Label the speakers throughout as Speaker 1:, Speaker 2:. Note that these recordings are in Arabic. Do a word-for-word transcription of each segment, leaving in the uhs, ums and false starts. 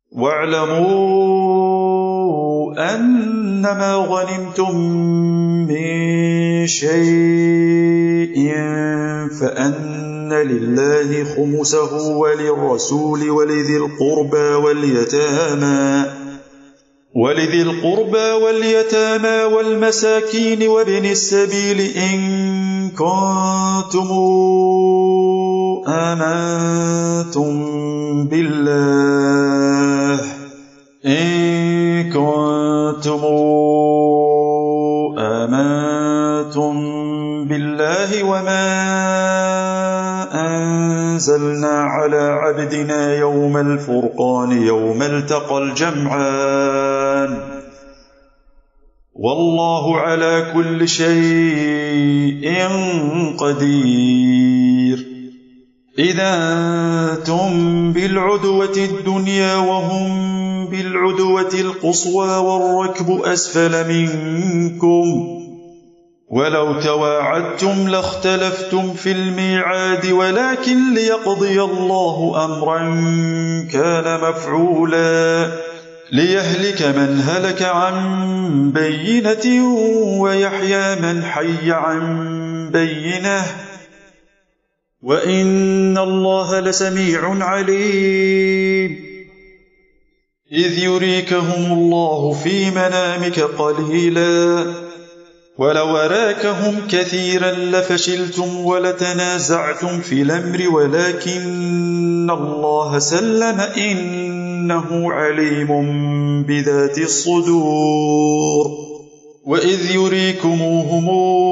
Speaker 1: واعلموا أنما غنمتم من شيء فأن لله خمسه وللرسول ولذي القربى واليتامى ولذي القربى واليتامى والمساكين وابن السبيل إن كنتم آمنتم بالله إن كنتم آمنتم بالله وما أنزلنا على عبدنا يوم الفرقان يوم التقى الجمعان والله على كل شيء قدير. إذا أنتم بالعدوة الدنيا وهم بالعدوة القصوى والركب أسفل منكم ولو تواعدتم لاختلفتم في الميعاد ولكن ليقضي الله أمرا كان مفعولا ليهلك من هلك عن بينة ويحيى من حي عن بينة وإن الله لسميع عليم. إذ يريكهم الله في منامك قليلا ولو أراكهم كثيرا لفشلتم ولتنازعتم في الأمر ولكن الله سلم إنه عليم بذات الصدور. وإذ يريكموهم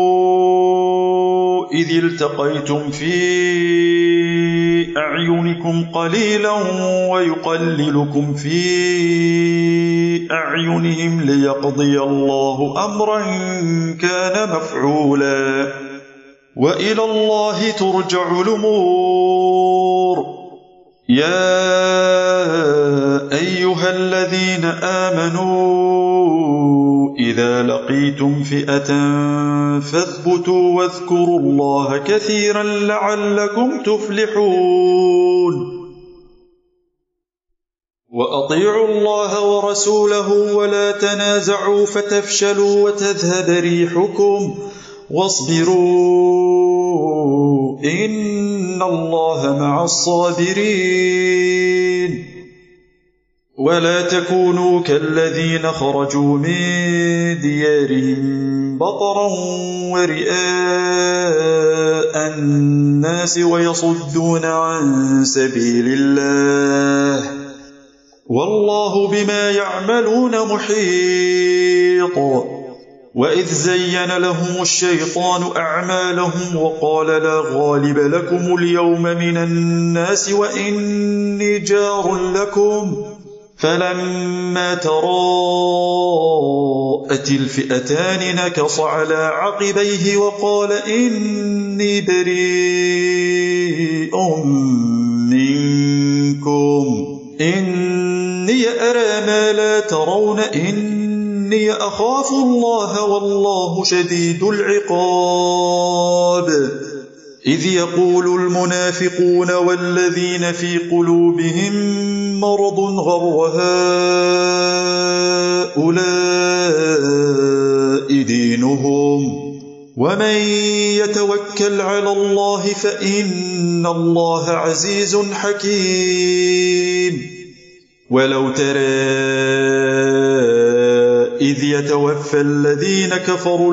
Speaker 1: إذ التقيتم في أعينكم قليلا ويقللكم في أعينهم ليقضي الله أمرا كان مفعولا وإلى الله ترجع الأمور. يا أيها الذين آمنوا إذا لقيتم فئة فاثبتوا واذكروا الله كثيرا لعلكم تفلحون. وأطيعوا الله ورسوله ولا تنازعوا فتفشلوا وتذهب ريحكم واصبروا إن الله مع الصابرين. ولا تكونوا كالذين خرجوا من ديارهم بطرا ورئاء الناس ويصدون عن سبيل الله والله بما يعملون محيط. وإذ زين لهم الشيطان أعمالهم وقال لا غالب لكم اليوم من الناس وإني جار لكم فلما تراءت الفئتان نكص على عقبيه وقال إني بريء منكم إني أرى ما لا ترون إني أخاف الله والله شديد العقاب. إذ يقول المنافقون والذين في قلوبهم مرض غر هؤلاء دينهم ومن يتوكل على الله فإن الله عزيز حكيم. ولو ترى إذ يتوفى الذين كفروا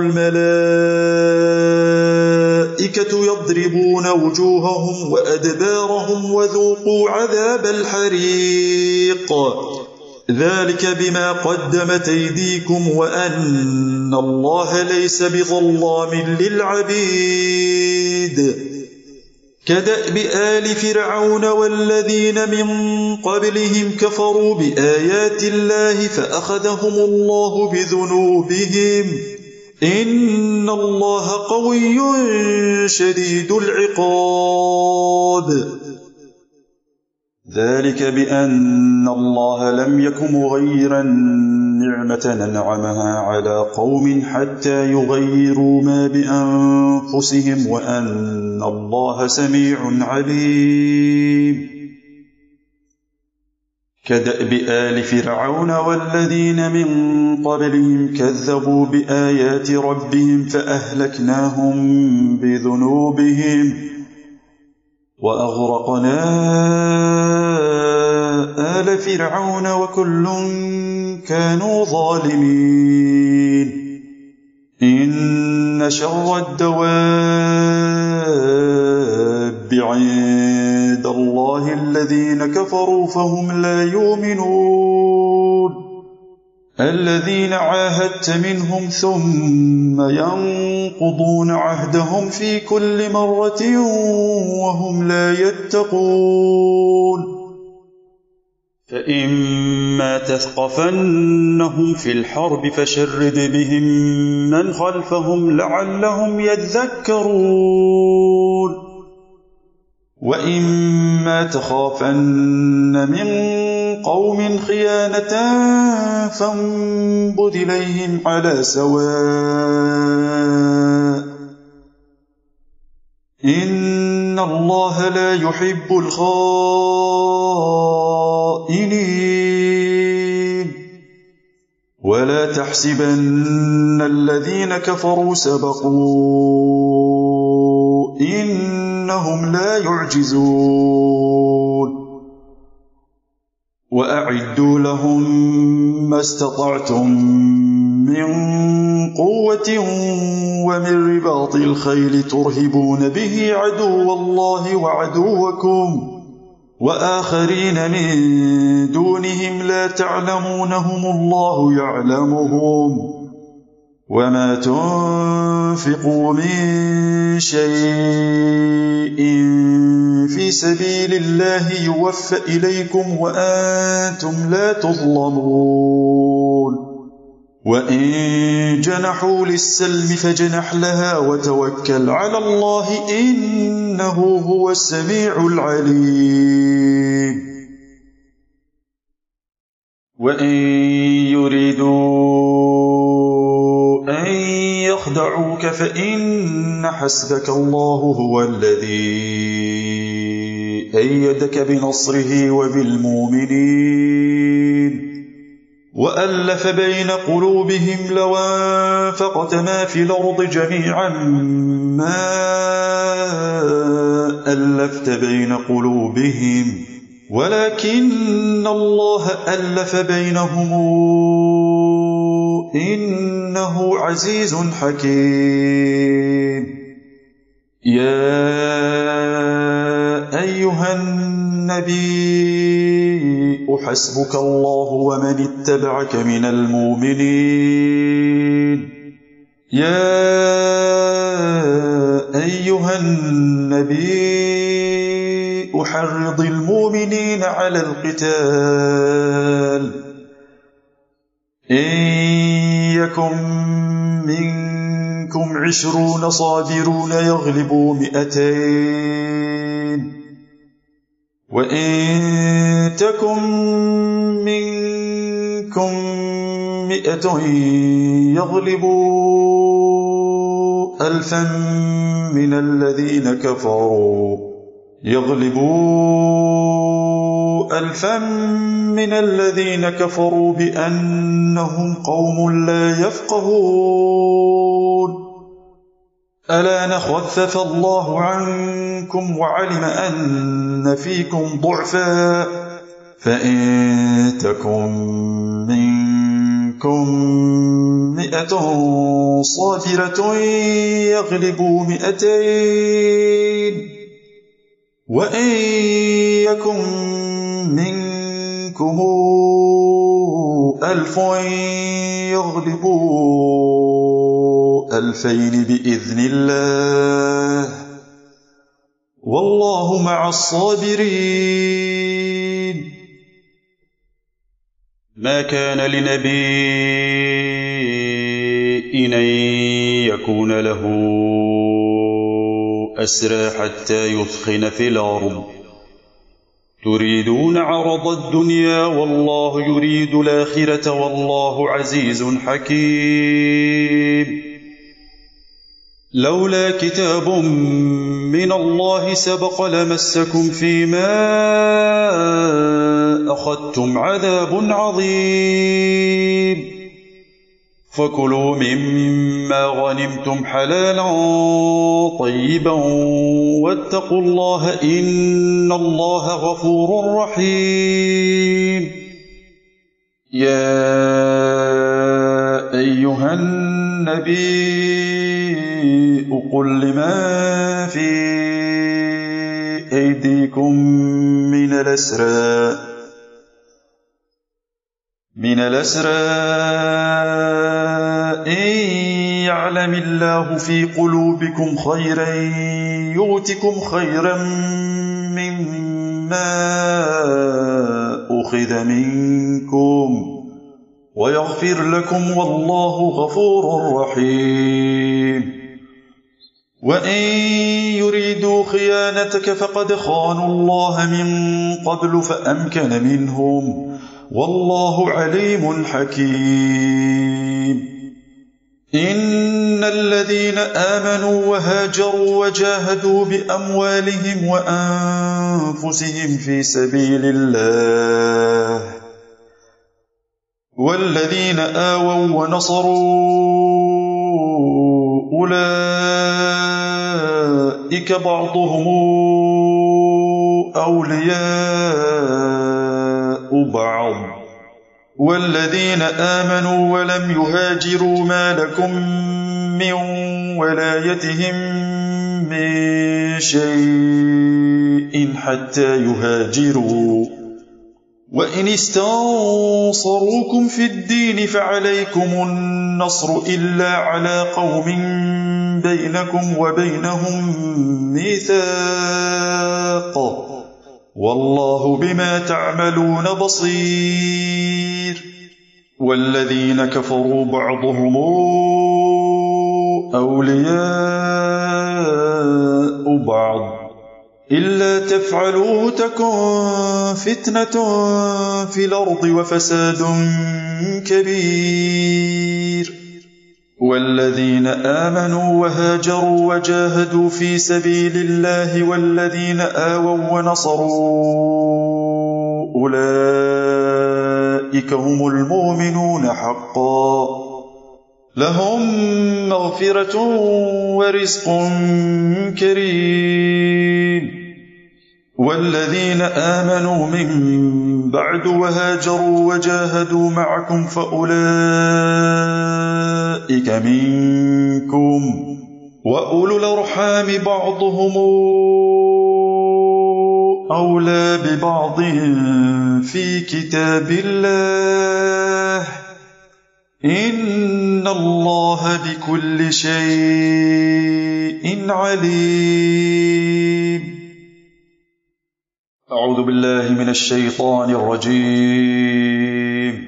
Speaker 1: الملائكة يضربون وجوههم وأدبارهم وذوقوا عذاب الحريق ذلك بما قدمت أيديكم وأن الله ليس بظلام للعبيد. كدأب آل فرعون والذين من قبلهم كفروا بآيات الله فأخذهم الله بذنوبهم إن الله قوي شديد العقاب. ذلك بأن الله لم يك مغيرا نعمة أنعمها على قوم حتى يغيروا ما بأنفسهم وأن الله سميع عليم. كدأب آل فرعون والذين من قبلهم كذبوا بآيات ربهم فأهلكناهم بذنوبهم وأغرقنا آل فرعون وكل كانوا ظالمين إن شر الدواب عند الله الذين كفروا فهم لا يؤمنون الذين عاهدت منهم ثم ينقضون عهدهم في كل مرة وهم لا يتقون فإما تثقفنهم في الحرب فشرد بهم من خلفهم لعلهم يذكرون وإما تخافن من قوم خيانة فانبذ إليهم على سواء إن الله لا يحب الخائنين ولا تحسبن الذين كفروا سبقوا إنهم لا يعجزون وأعدوا لهم ما استطعتم من قوة ومن رباط الخيل ترهبون به عدو الله وعدوكم وآخرين من دونهم لا تعلمونهم الله يعلمهم وما تنفقوا من شيء في سبيل الله يوفى إليكم وأنتم لا تظلمون وإن جنحوا للسلم فاجنح لها وتوكل على الله إنه هو السميع العليم وإن يريدوا أن يخدعوك فإن حسبك الله هو الذي أيدك بنصره وبالمؤمنين وألف بين قلوبهم لو أنفقت ما في الأرض جميعا ما ألفت بين قلوبهم ولكن الله ألف بينهم إنه عزيز حكيم يا أيها النبي حسبك الله ومن اتبعك من المؤمنين يا أيها النبي حرض المؤمنين على القتال إن يكن منكم عشرون صابرون يغلبوا مئتين وإن تكن منكم مئة يغلبوا ألفا من الذين كفروا يغلبوا ألفا من الذين كفروا بأنهم قوم لا يفقهون ألا نخفف الله عنكم وعلم أن فيكم ضعفا فإن تكن منكم مئة صابرة يغلبوا مئتين وإن يكن منكم ألف يغلبوا ألفين بإذن الله والله مع الصابرين ما كان لنبي أن يكون له أسرى حتى يثخن في الأرض تريدون عرض الدنيا والله يريد الآخرة والله عزيز حكيم لولا كتاب من الله سبق لمسكم فيما أخذتم عذاب عظيم فكلوا مما غنمتم حلالا طيبا واتقوا الله إن الله غفور رحيم. يا أيها النبي قل لمن في أيديكم من الأسرى من الأسرى إن يعلم الله في قلوبكم خيرا يؤتكم خيرا مما أخذ منكم ويغفر لكم والله غفور رحيم. وإن يريدوا خيانتك فقد خانوا الله من قبل فأمكن منهم والله عليم حكيم. إن الذين آمنوا وهاجروا وجاهدوا بأموالهم وأنفسهم في سبيل الله والذين آووا ونصروا أولئك بعضهم أولياء بعض والذين آمنوا ولم يهاجروا ما لكم من ولايتهم من شيء حتى يهاجروا وإن استنصروكم في الدين فعليكم النصر إلا على قوم بينكم وبينهم ميثاق والله بما تعملون بصير. والذين كفروا بعضهم أولياء بعض إلا تفعلوا تكن فتنة في الأرض وفساد كبير. والذين آمنوا وهاجروا وجاهدوا في سبيل الله والذين آووا ونصروا أولئك هم المؤمنون حقا لهم مغفرة ورزق كريم. والذين آمنوا من بعد وهاجروا وجاهدوا معكم فأولئك منكم وأولو الأرحام بعضهم أولى ببعض في كتاب الله إن الله بكل شيء عليم. أعوذ بالله من الشيطان الرجيم.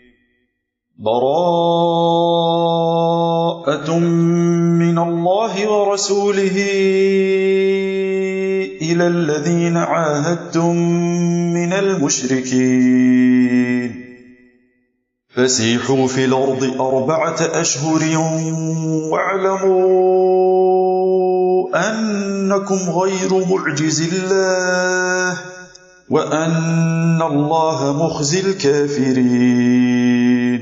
Speaker 1: براءة من الله ورسوله إلى الذين عاهدتم من المشركين فسيحوا في الأرض أربعة أشهر واعلموا أنكم غير معجز الله وأن الله مخزي الكافرين.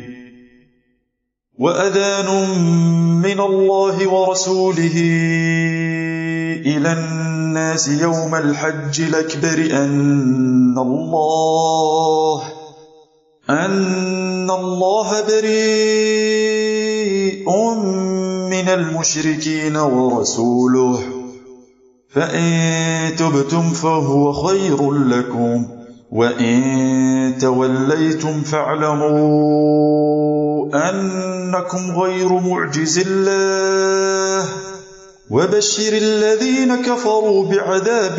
Speaker 1: وأذان من الله ورسوله إلى الناس يوم الحج الأكبر أن الله أن الله بريء من المشركين ورسوله فإن تبتم فهو خير لكم وإن توليتم فاعلموا أنكم غير معجز الله وبشر الذين كفروا بعذاب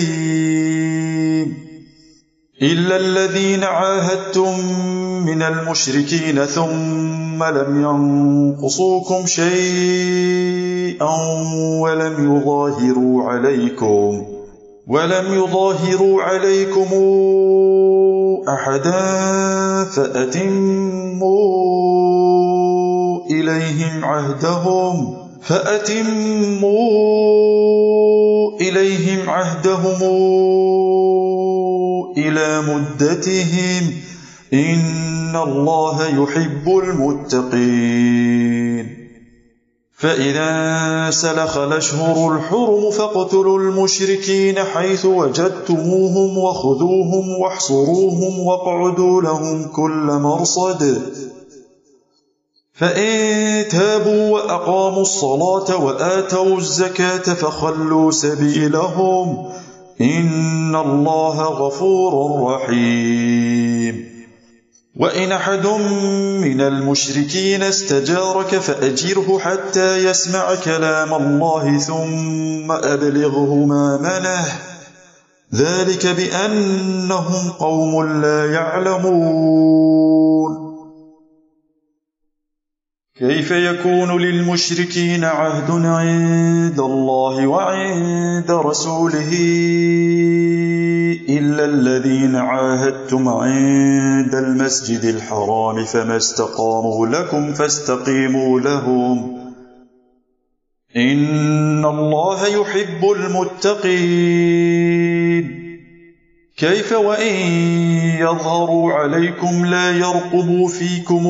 Speaker 1: أليم. إلا الذين عاهدتم من المشركين ثم لم ينقصوكم شيئا ولم يظاهروا عليكم ولم يظاهروا عليكم أحدا فأتموا إليهم عهدهم فأتموا إليهم عهدهم إلى مدتهم إن الله يحب المتقين. فإذا انسلخ الأشهر الحرم فاقتلوا المشركين حيث وجدتموهم وخذوهم واحصروهم واقعدوا لهم كل مرصد. فإن تابوا وأقاموا الصلاة وآتوا الزكاة فخلوا سبيلهم إن الله غفور رحيم. وإن أحد من المشركين استجارك فأجره حتى يسمع كلام الله ثم أبلغه مأمنه ذلك بأنهم قوم لا يعلمون. كيف يكون للمشركين عهد عند الله وعند رسوله إلا الذين عاهدتم عند المسجد الحرام فما استقاموا لكم فاستقيموا لهم إن الله يحب المتقين. كيف وإن يظهروا عليكم لا يرقبوا فيكم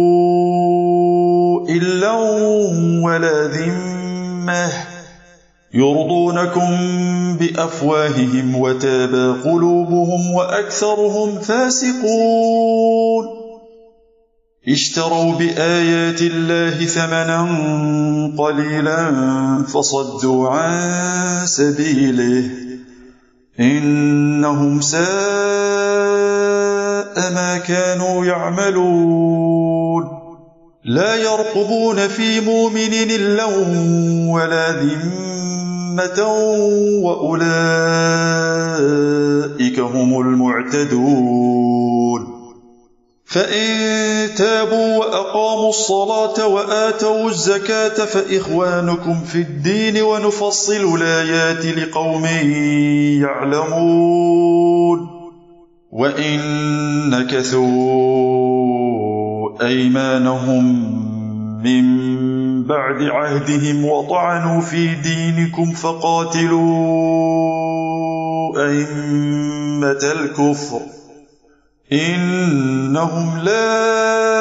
Speaker 1: إلا ولا ذمة يرضونكم بأفواههم وتابى قلوبهم وأكثرهم فاسقون. اشتروا بآيات الله ثمنا قليلا فصدوا عن سبيله إنهم ساء ما كانوا يعملون. لا يرقبون في مؤمن إلا ولا ذمة وأولئك هم المعتدون. فإن تابوا وأقاموا الصلاة وآتوا الزكاة فإخوانكم في الدين ونفصل الآيات لقوم يعلمون. وإن نكثوا أيمانهم من بعد عهدهم وطعنوا في دينكم فقاتلوا أئمة الكفر إنهم لا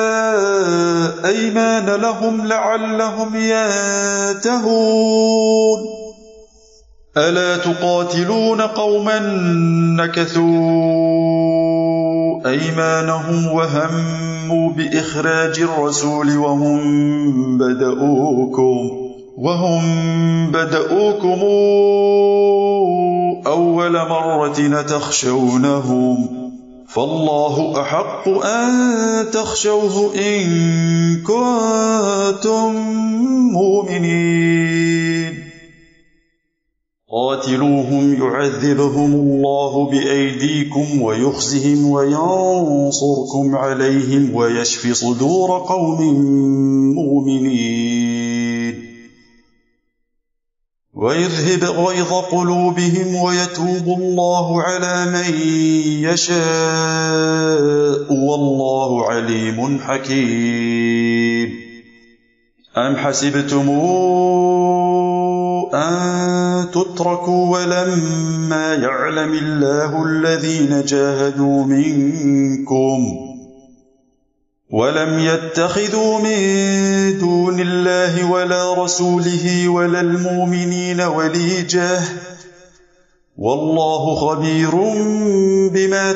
Speaker 1: أيمان لهم لعلهم ينتهون. ألا تقاتلون قوما نكثوا أيمانهم وهموا بإخراج الرسول وهم بدؤوكم وهم بدؤوكم أول مرة تخشونهم فالله أحق أن تخشوه إن كنتم مؤمنين. قاتلوهم يعذبهم الله بأيديكم ويخزهم وينصركم عليهم ويشفي صدور قوم مؤمنين ويذهب غيظ قلوبهم ويتوب الله على من يشاء والله عليم حكيم. أم حسبتم أن تتركوا ولما يعلم الله الذين جاهدوا منكم ولم يتخذوا من دون الله ولا رسوله ولا المؤمنين وليجة والله خبير بما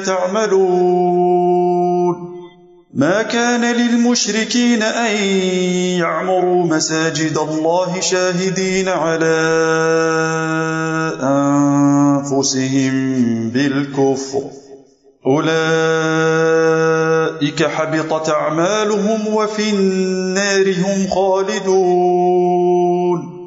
Speaker 1: تعملون. ما كان للمشركين أن يعمروا مساجد الله شاهدين على أنفسهم بالكفر أولئك حبطت أعمالهم وفي النار هم خالدون.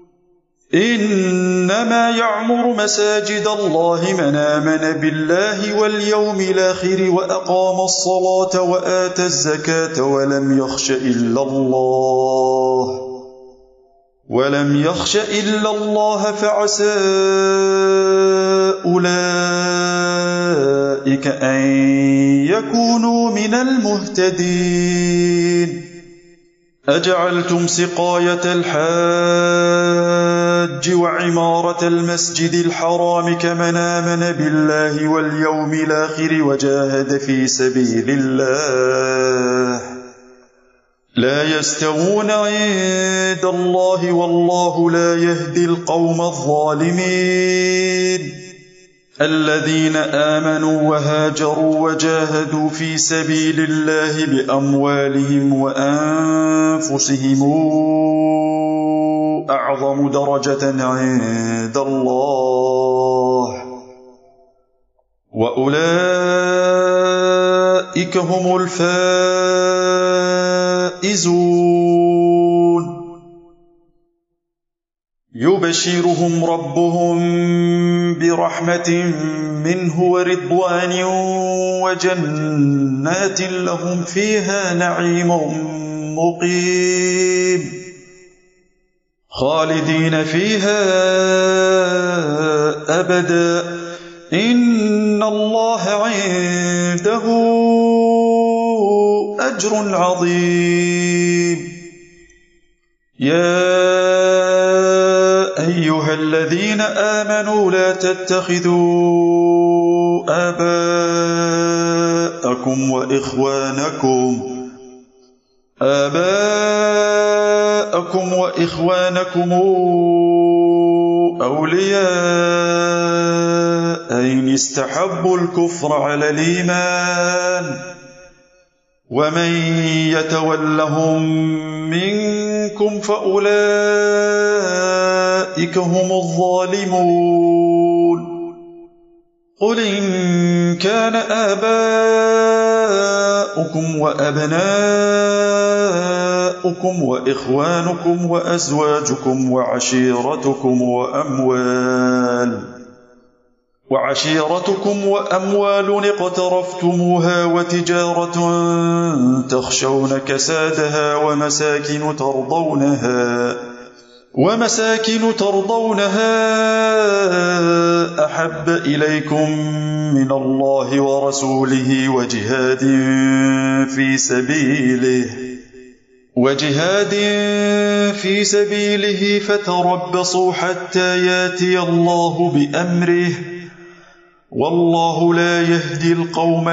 Speaker 1: إنما يعمر مساجد الله من آمن بالله واليوم الآخر وأقام الصلاة وآتى الزكاة ولم يخش إلا الله ولم يخش إلا الله فعسى أولئك أن يكونوا من المهتدين. أجعلتم سقاية الحاج وعمارة المسجد الحرام كمن آمن بالله واليوم الآخر وجاهد في سبيل الله لا يستوون عند الله والله لا يهدي القوم الظالمين الذين آمنوا وهاجروا وجاهدوا في سبيل الله بأموالهم وأنفسهم أعظم درجة عند الله وأولئك هم الفائزون يبشرهم ربهم برحمة منه ورضوان وجنات لهم فيها نعيم مقيم خالدين فيها أبدا إن الله عنده أجر عظيم يا أيها الذين آمنوا لا تتخذوا آباءكم وإخوانكم آباءكم وإخوانكم أولياء إن استحبوا الكفر على الإيمان ومن يتولهم منكم فأولئك هم الظالمون قل إن كان آباؤكم وأبناؤكم وإخوانكم وأزواجكم وعشيرتكم وأموال وعشيرتكم وأموال اقترفتموها وتجارة تخشون كسادها ومساكن ترضونها ومساكن ترضونها أحب إليكم من الله ورسوله وجهاد في سبيله وجهاد في سبيله فتربصوا حتى ياتي الله بأمره والله لا يهدي القوم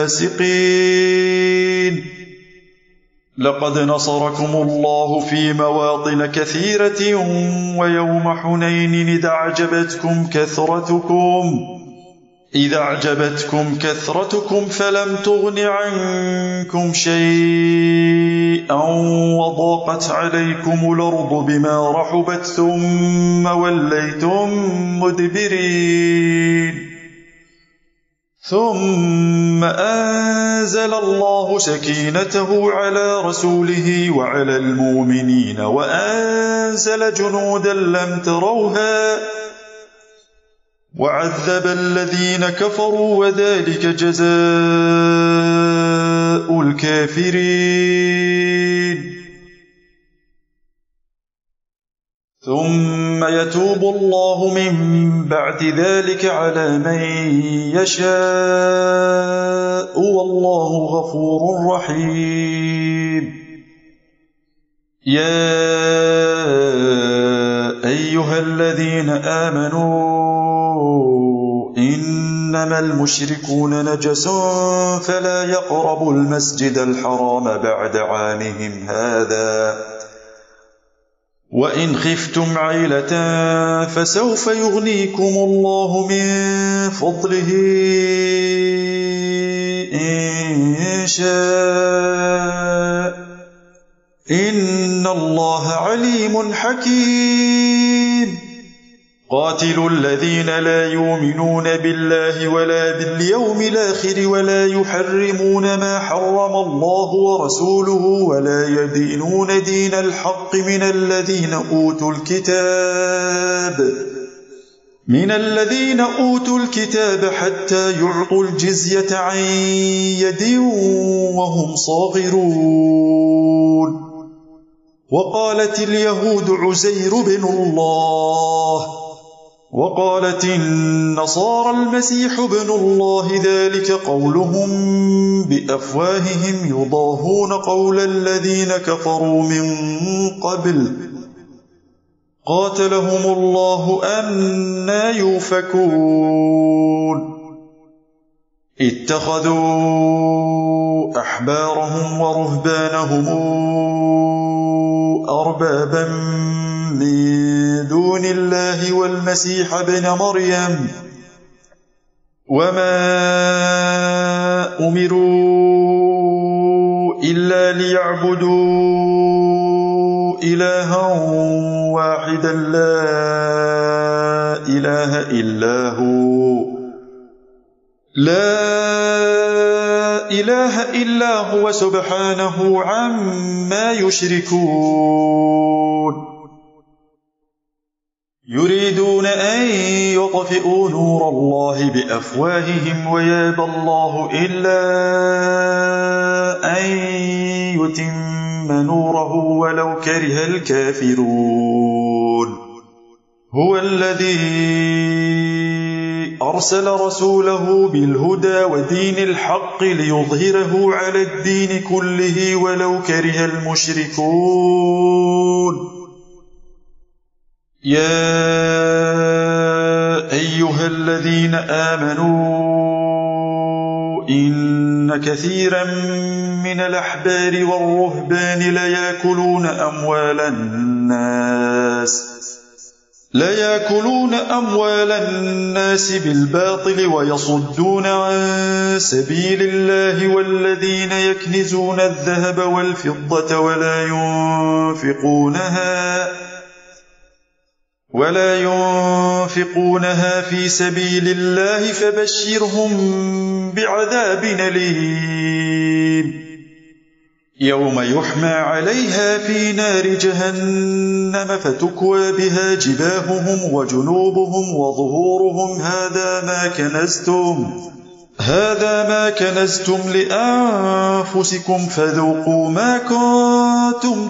Speaker 1: الفاسقين لقد نصركم الله في مواطن كثيرة ويوم حنين إذا أعجبتكم كثرتكم إذا أعجبتكم كثرتكم فلم تغن عنكم شيئا وضاقت عليكم الأرض بما رحبت ثم وليتم مدبرين ثم أنزل الله سكينته على رسوله وعلى المؤمنين وأنزل جنودا لم تروها وعذب الذين كفروا وذلك جزاء الكافرين ثم يتوب الله من بعد ذلك على من يشاء والله غفور رحيم يا أيها الذين آمنوا إنما المشركون نجس فلا يقربوا المسجد الحرام بعد عامهم هذا وإن خفتم عيلة فسوف يغنيكم الله من فضله إن شاء إن الله عليم حكيم قاتلوا الذين لا يؤمنون بالله ولا باليوم الآخر ولا يحرمون ما حرم الله ورسوله ولا يدينون دين الحق من الذين أوتوا الكتاب من الذين أوتوا الكتاب حتى يعطوا الجزية عن يد وهم صاغرون وقالت اليهود عزير بن الله وقالت النصارى المسيح ابن الله ذلك قولهم بأفواههم يضاهون قول الذين كفروا من قبل قاتلهم الله أنى يؤفكون اتخذوا أحبارهم ورهبانهم أربابا من دون الله والمسيح ابن مريم وما أمروا إلا ليعبدوا إلها واحدا لا إله إلا هو لا إله إلا هو سبحانه عما يشركون يريدون أن يطفئوا نور الله بأفواههم ويابى الله إلا أن يتم نوره ولو كره الكافرون هو الذي أرسل رسوله بالهدى ودين الحق ليظهره على الدين كله ولو كره المشركون يا أيها الذين آمنوا إن كثيرا من الأحبار والرهبان ليأكلون أموال الناس ليأكلون أموال الناس بالباطل ويصدون عن سبيل الله والذين يكنزون الذهب والفضة ولا ينفقونها ولا ينفقونها في سبيل الله فبشرهم بعذاب أليم يوم يحمى عليها في نار جهنم فتكوى بها جباههم وجنوبهم وظهورهم هذا ما كنزتم هذا ما كنزتم لأنفسكم فذوقوا ما كنتم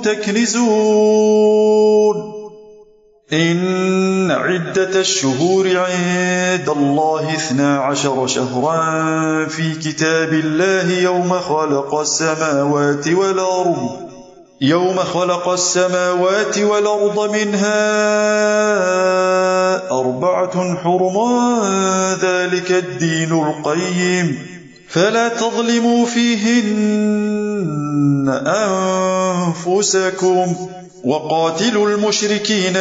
Speaker 1: تكنزون إن عدة الشهور عند الله اثنا عشر شهرا في كتاب الله يوم خلق السماوات والأرض يوم خلق السماوات والأرض منها أربعة حرم ذلك الدين القيم فلا تظلموا فيهن أنفسكم وقاتلوا المشركين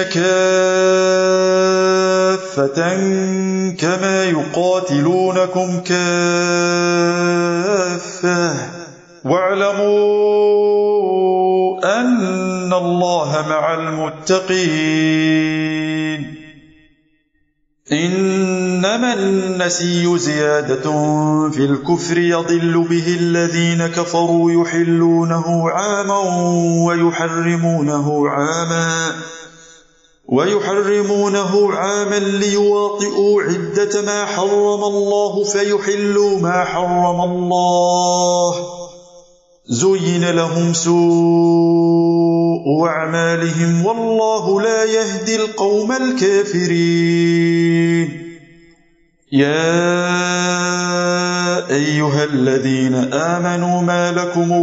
Speaker 1: كافة كما يقاتلونكم كافة واعلموا أن الله مع المتقين إنما النسي زيادة في الكفر يضل به الذين كفروا يحلونه عاما ويحرمونه عاما ويحرمونه عاما ليواطئوا عدة ما حرم الله فيحلوا ما حرم الله زين لهم سوء أعمالهم والله لا يهدي القوم الكافرين يا أيها الذين آمنوا ما لكم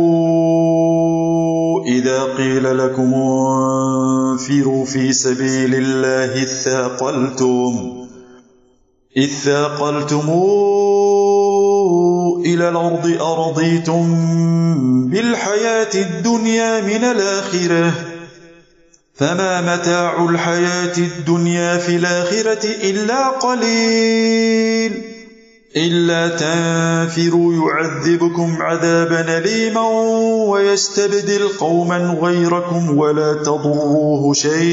Speaker 1: إذا قيل لكم انفروا في سبيل الله اثاقلتم اثاقلتم إلى الأرض أرضيتم بالحياة الدنيا من الآخرة فما متاع الحياة الدنيا في الآخرة إلا قليل إلا تنفروا يعذبكم عذابا أليما ويستبدل قوما غيركم ولا تضروه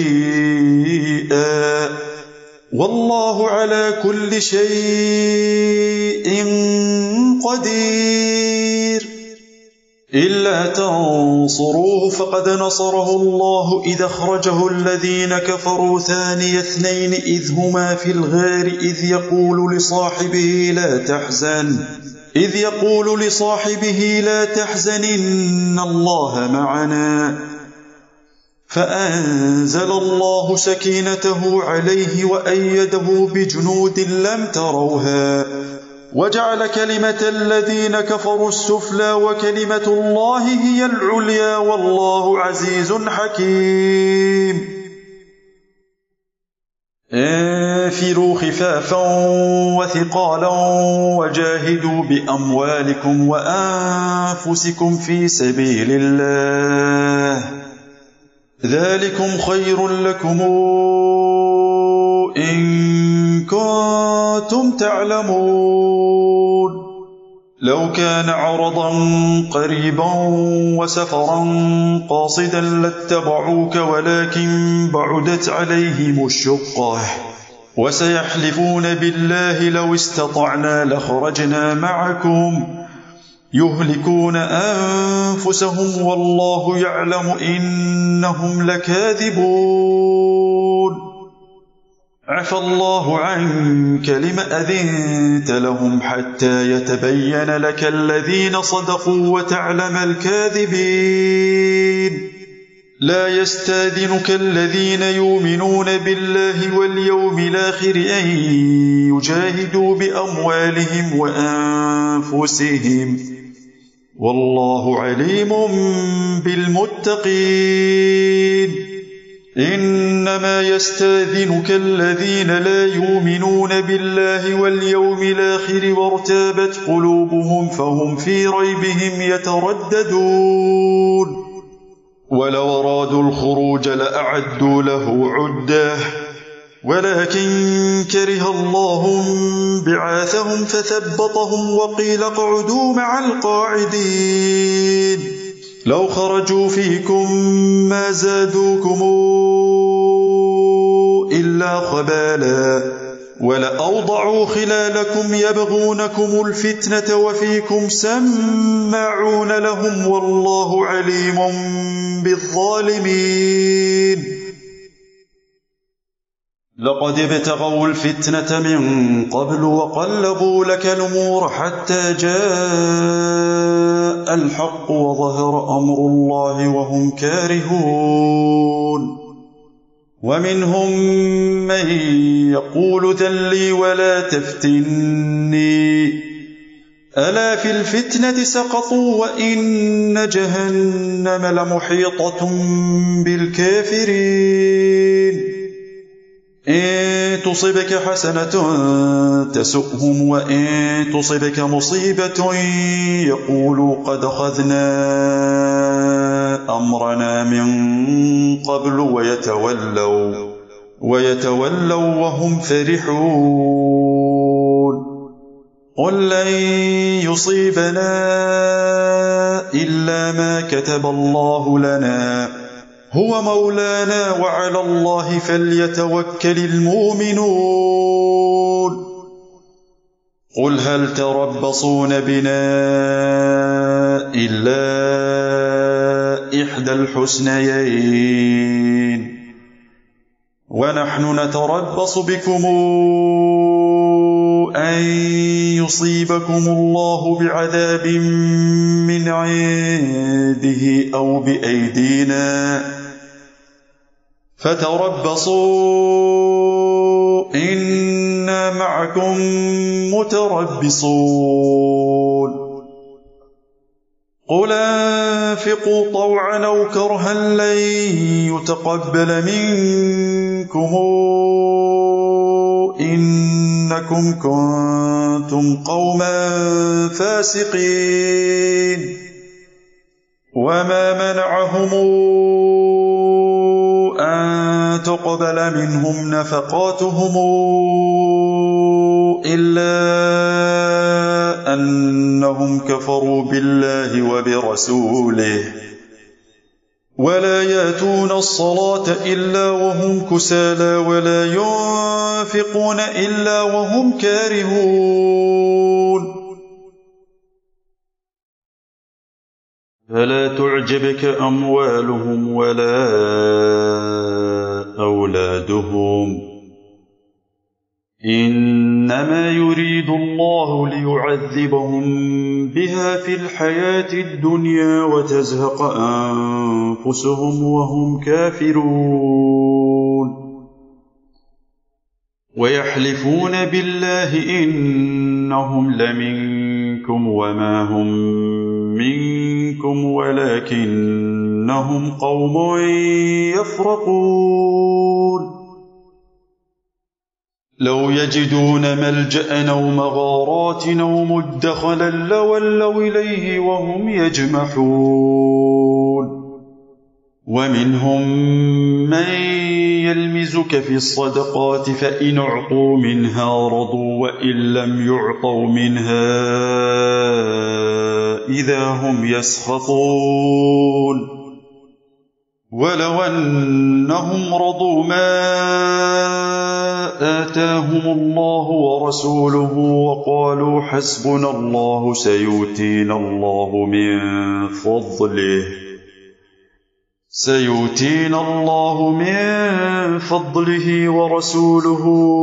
Speaker 1: شيئا والله على كل شيء قدير إلا تنصروه فقد نصره الله إذ أخرجه الذين كفروا ثاني اثنين إذ هما في الغار إذ يقول لصاحبه لا تحزن إذ يقول لصاحبه لا تحزن إن الله معنا فأنزل الله سكينته عليه وأيده بجنود لم تروها وجعل كلمة الذين كفروا السفلى وكلمة الله هي العليا والله عزيز حكيم. انفروا خفافا وثقالا وجاهدوا بأموالكم وأنفسكم في سبيل الله ذلكم خير لكم إن كنتم تعلمون. لو كان عرضا قريبا وسفرا قاصدا لاتبعوك ولكن بعدت عليهم الشقة وسيحلفون بالله لو استطعنا لخرجنا معكم يهلكون أنفسهم والله يعلم إنهم لكاذبون. عفى الله عنك لم أذنت لهم حتى يتبين لك الذين صدقوا وتعلم الكاذبين. لا يستاذنك الذين يؤمنون بالله واليوم الآخر أن يجاهدوا بأموالهم وأنفسهم والله عليم بالمتقين. إنما يستاذنك الذين لا يؤمنون بالله واليوم الآخر وارتابت قلوبهم فهم في ريبهم يترددون. ولو أرادوا الخروج لأعدوا له عدة ولكن كره الله بعاثهم فثبطهم وقيل اقعدوا مع القاعدين. لو خرجوا فيكم ما زادوكم إلا خبالا ولأوضعوا خلالكم يبغونكم الفتنة وفيكم سماعون لهم والله عليم بالظالمين. لقد ابتغوا الفتنة من قبل وقلبوا لك الأمور حتى جاء الحق وظهر أمر الله وهم كارهون. ومنهم من يقول ذل لي ولا تفتني ألا في الفتنة سقطوا وإن جهنم لمحيطة بالكافرين. إن تصبك حسنة تسؤهم وإن تصبك مصيبة يقولوا قد أخذنا أمرنا من قبل ويتولوا ويتولوا وهم فرحون. قل لن يصيبنا إلا ما كتب الله لنا هو مولانا وعلى الله فليتوكل المؤمنون. قل هل تربصون بنا إلا إحدى الحسنيين ونحن نتربص بكم أن يصيبكم الله بعذاب من عنده أو بأيدينا فتربصوا إنا معكم متربصون. قل أنفقوا طوعا أو كرها لن يتقبل منكم إنكم كنتم قوما فاسقين. وما منعهم أن تقبل منهم نفقاتهم إلا أنهم كفروا بالله وبرسوله ولا يأتون الصلاة إلا وهم كسالى ولا ينفقون إلا وهم كارهون. فلا تعجبك أموالهم ولا أولادهم إن إنما يريد الله ليعذبهم بها في الحياة الدنيا وتزهق أنفسهم وهم كافرون ويحلفون بالله إنهم لمنكم وما هم منكم ولكنهم قوم يفرقون لو يجدون ملجأ أو مغارات أو مدخلا لولوا إليه وهم يجمحون ومنهم من يلمزك في الصدقات فإن أعطوا منها رضوا وإن لم يعطوا منها إذا هم يسخطون ولو أنهم رضوا ما آتاهم الله ورسوله وقالوا حسبنا الله سيؤتينا الله من فضله سيؤتينا الله من فضله ورسوله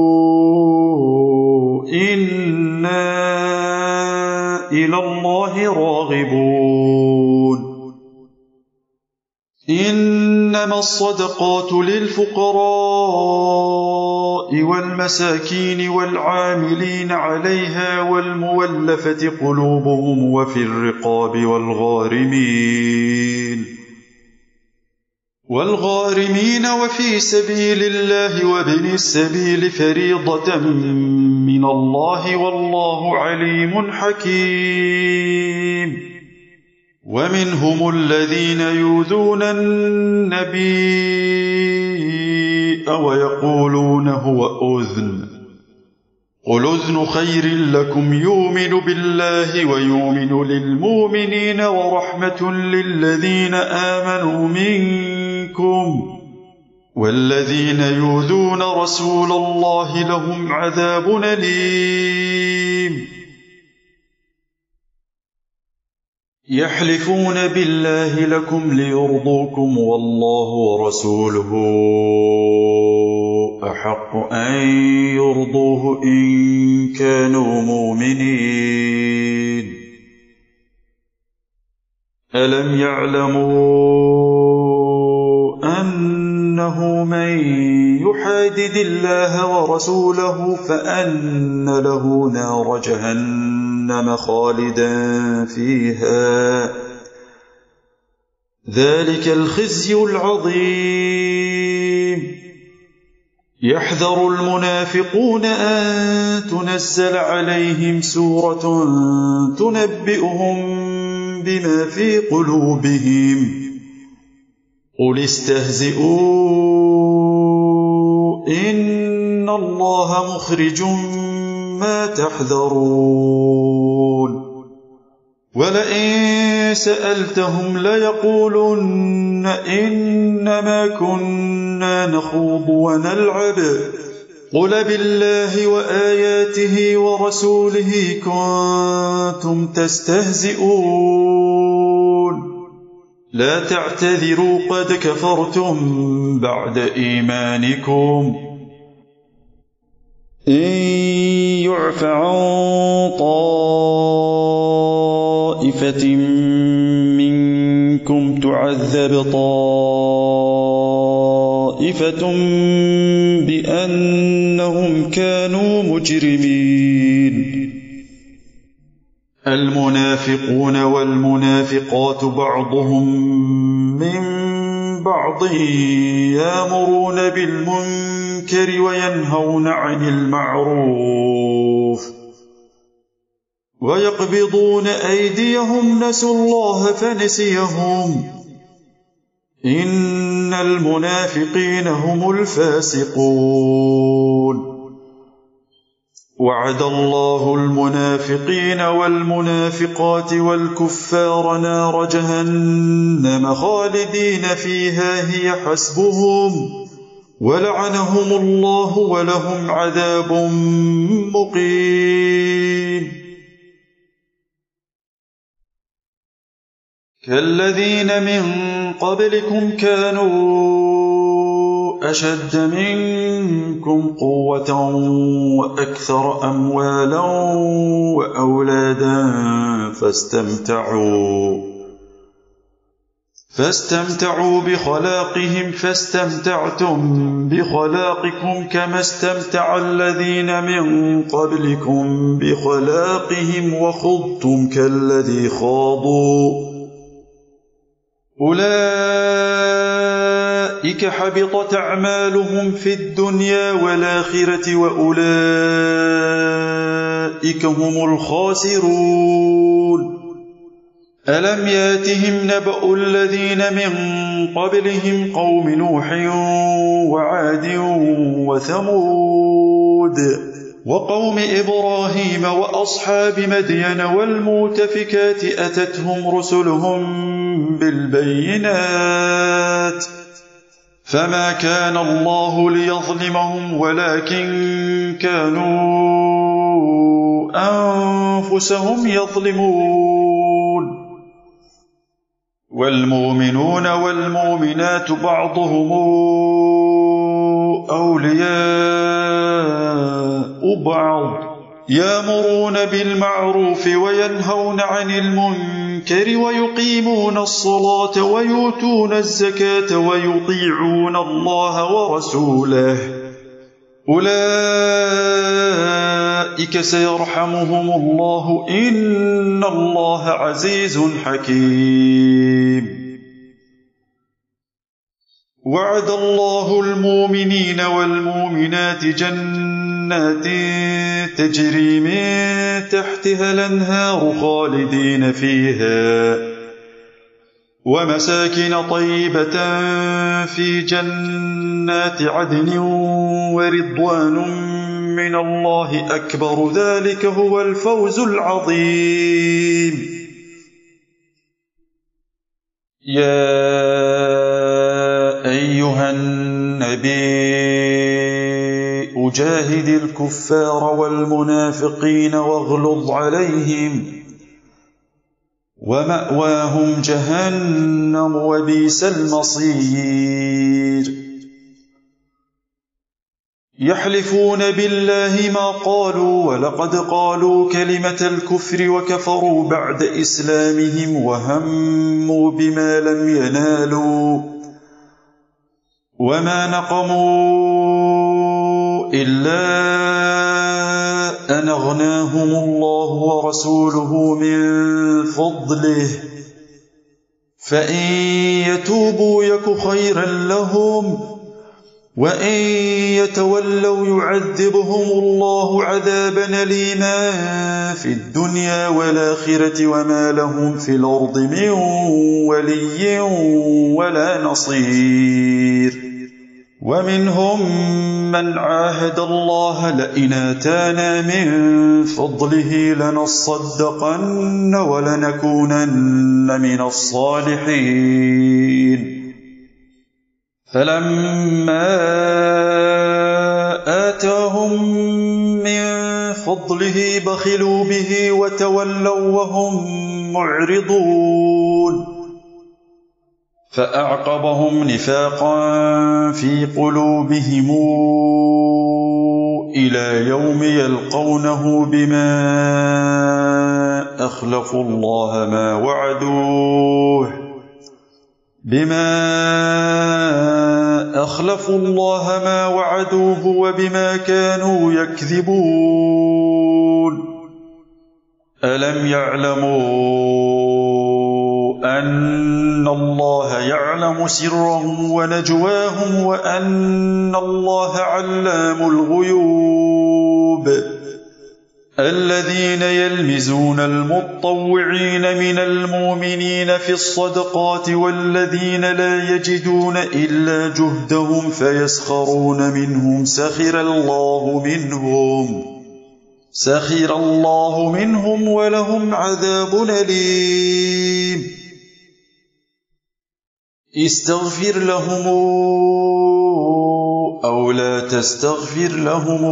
Speaker 1: إنا إلى الله راغبون إنما الصدقات للفقراء والمساكين والعاملين عليها والمولفة قلوبهم وفي الرقاب والغارمين والغارمين وفي سبيل الله وابن السبيل فريضة من الله والله عليم حكيم ومنهم الذين يؤذون النبي ويقولون هو أذن قل أذن خير لكم يؤمن بالله ويؤمن للمؤمنين ورحمة للذين آمنوا منكم والذين يؤذون رسول الله لهم عذاب أليم يحلفون بالله لكم ليرضوكم والله ورسوله أحق أن يرضوه إن كانوا مؤمنين ألم يعلموا أنه من يحادد الله ورسوله فأن له نار جهنم خالدا فيها ذلك الخزي العظيم يحذر المنافقون أن تنزل عليهم سورة تنبئهم بما في قلوبهم قل استهزئوا إن الله مخرج ما تحذرون ولئن سألتهم ليقولن إنما كنا نخوض ونلعب قل بالله وآياته ورسوله كنتم تستهزئون لا تعتذروا قد كفرتم بعد إيمانكم إن يعف عن طائفة منكم تعذب طائفة بأنهم كانوا مجرمين المنافقون والمنافقات بعضهم من بعض يأمرون بالمنكر وينهون عن المعروف ويقبضون أيديهم نسوا الله فنسيهم إن المنافقين هم الفاسقون وعد الله المنافقين والمنافقات والكفار نار جهنم خالدين فيها هي حسبهم ولعنهم الله ولهم عذاب مقيم كالذين من قبلكم كانوا أشد منكم قوة وأكثر أموالا وأولادا فاستمتعوا فاستمتعوا بخلاقهم فاستمتعتم بخلاقكم كما استمتع الذين من قبلكم بخلاقهم وخضتم كالذي خاضوا أولئك حبطت أعمالهم في الدنيا والآخرة وأولئك هم الخاسرون ألم ياتهم نبأ الذين من قبلهم قوم نوح وعاد وثمود وقوم إبراهيم وأصحاب مدين والمؤتفكات أتتهم رسلهم بالبينات فما كان الله ليظلمهم ولكن كانوا أنفسهم يظلمون والمؤمنون والمؤمنات بعضهم أولياء بعض يأمرون بالمعروف وينهون عن المنكر ويقيمون الصلاة ويؤتون الزكاة ويطيعون الله ورسوله أولئك سيرحمهم الله إن الله عزيز حكيم وعد الله المؤمنين والمؤمنات جنات تجري من تحتها الأنهار خالدين فيها ومساكن طيبة في جنات عدن ورضوان من الله أكبر ذلك هو الفوز العظيم يا أيها النبي أجاهد الكفار والمنافقين واغلظ عليهم ومأواهم جهنم وبئس المصير يحلفون بالله ما قالوا ولقد قالوا كلمة الكفر وكفروا بعد إسلامهم وهموا بما لم ينالوا وما نقموا إلا أن أغناهم الله ورسوله من فضله فإن يتوبوا يك خيرا لهم وإن يتولوا يعذبهم الله عذابا أليما في الدنيا والآخرة وما لهم في الأرض من ولي ولا نصير ومنهم من عاهد الله لئن آتانا من فضله لنصدقن ولنكونن من الصالحين فلما آتاهم من فضله بخلوا به وتولوا وهم معرضون فأعقبهم نفاقا في قلوبهم إلى يوم يلقونه بما أخلفوا الله ما وعدوه بما أخلفوا الله ما وعدوه وبما كانوا يكذبون ألم يعلموا أن الله يعلم سرهم ونجواهم وأن الله علام الغيوب الذين يلمزون المطوعين من المؤمنين في الصدقات والذين لا يجدون إلا جهدهم فيسخرون منهم سخر الله منهم سخر الله منهم ولهم عذاب أليم استغفر لهم أو لا تستغفر لهم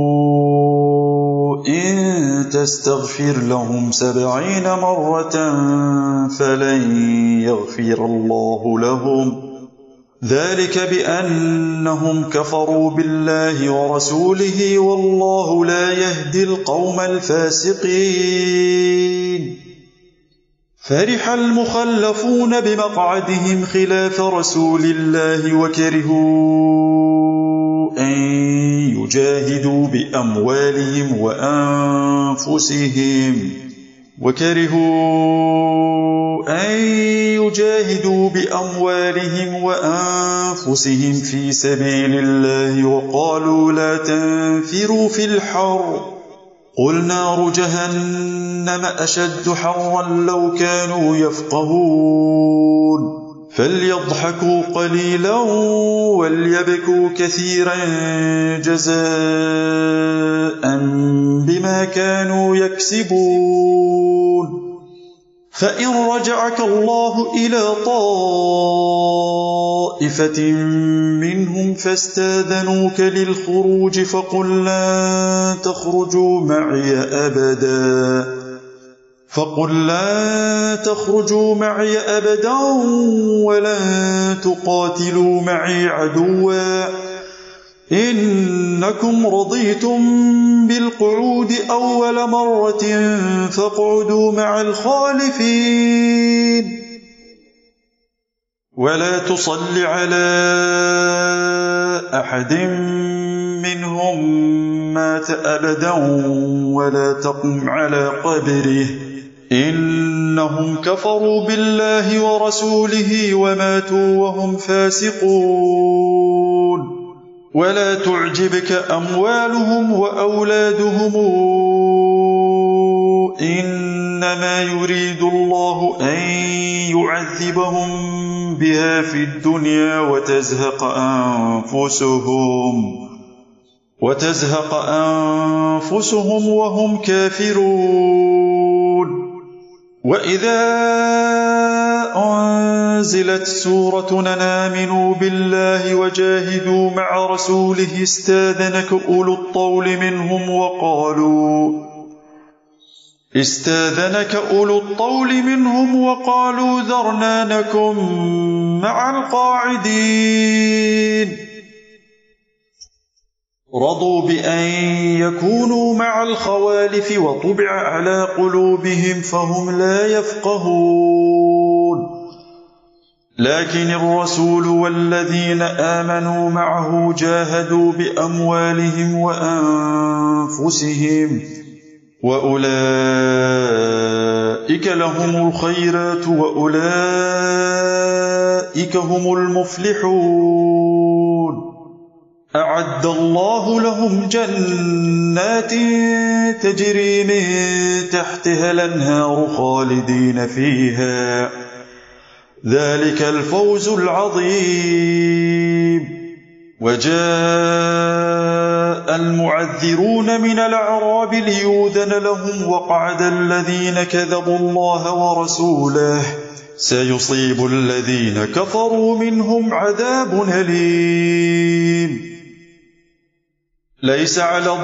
Speaker 1: إن تستغفر لهم سبعين مرة فلن يغفر الله لهم ذلك بأنهم كفروا بالله ورسوله والله لا يهدي القوم الفاسقين. فرح المخلفون بمقعدهم خلاف رسول الله وكرهوا أن يجاهدوا بأموالهم وأنفسهم وكرهوا أن يجاهدوا بأموالهم وأنفسهم في سبيل الله وقالوا لا تنفروا في الحر قل نار جهنم أشد حرا لو كانوا يفقهون فليضحكوا قليلا وليبكوا كثيرا جزاء بما كانوا يكسبون. فإن رجعك الله إلى طائفة منهم فاستاذنوك للخروج فقل لا تخرجوا معي أبدا فقل لا تخرجوا معي أبدا ولا تقاتلوا معي عدوا إنكم رضيتم بالقعود أول مرة فاقعدوا مع الخالفين ولا تصل على أحد منهم مات أبدا ولا تقم على قبره إنهم كفروا بالله ورسوله وماتوا وهم فاسقون. ولا تعجبك أموالهم وأولادهم إنما يريد الله أن يعذبهم بها في الدنيا وتزهق أنفسهم وتزهق أنفسهم وهم كافرون. وإذا أنزلت سورة أن آمنوا بالله وجاهدوا مع رسوله استاذنك أولو الطول منهم وقالوا استاذنك أولو الطول منهم وقالوا ذرنا نكن مع القاعدين رضوا بأن يكونوا مع الخوالف وطبع على قلوبهم فهم لا يفقهون. لكن الرسول والذين آمنوا معه جاهدوا بأموالهم وأنفسهم وأولئك لهم الخيرات وأولئك هم المفلحون. أعد الله لهم جنات تجري من تحتها الأنهار خالدين فيها ذلك الفوز العظيم. وجاء المعذرون من الأعراب ليؤذن لهم وقعد الذين كذبوا الله ورسوله سيصيب الذين كفروا منهم عذاب أليم. ليس على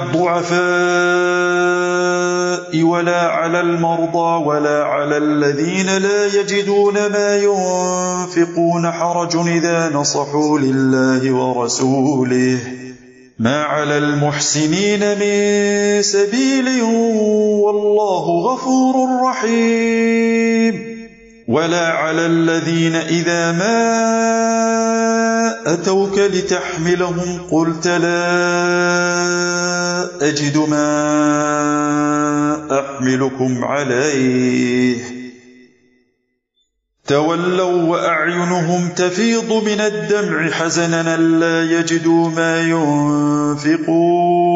Speaker 1: الضعفاء ولا على المرضى ولا على الذين لا يجدون ما ينفقون حرج إذا نصحوا لله ورسوله ما على المحسنين من سبيل والله غفور رحيم. ولا على الذين إذا ما أتوك لتحملهم قلت لا أجد ما أحملكم عليه تولوا وأعينهم تفيض من الدمع حزنا لا يجدوا ما ينفقون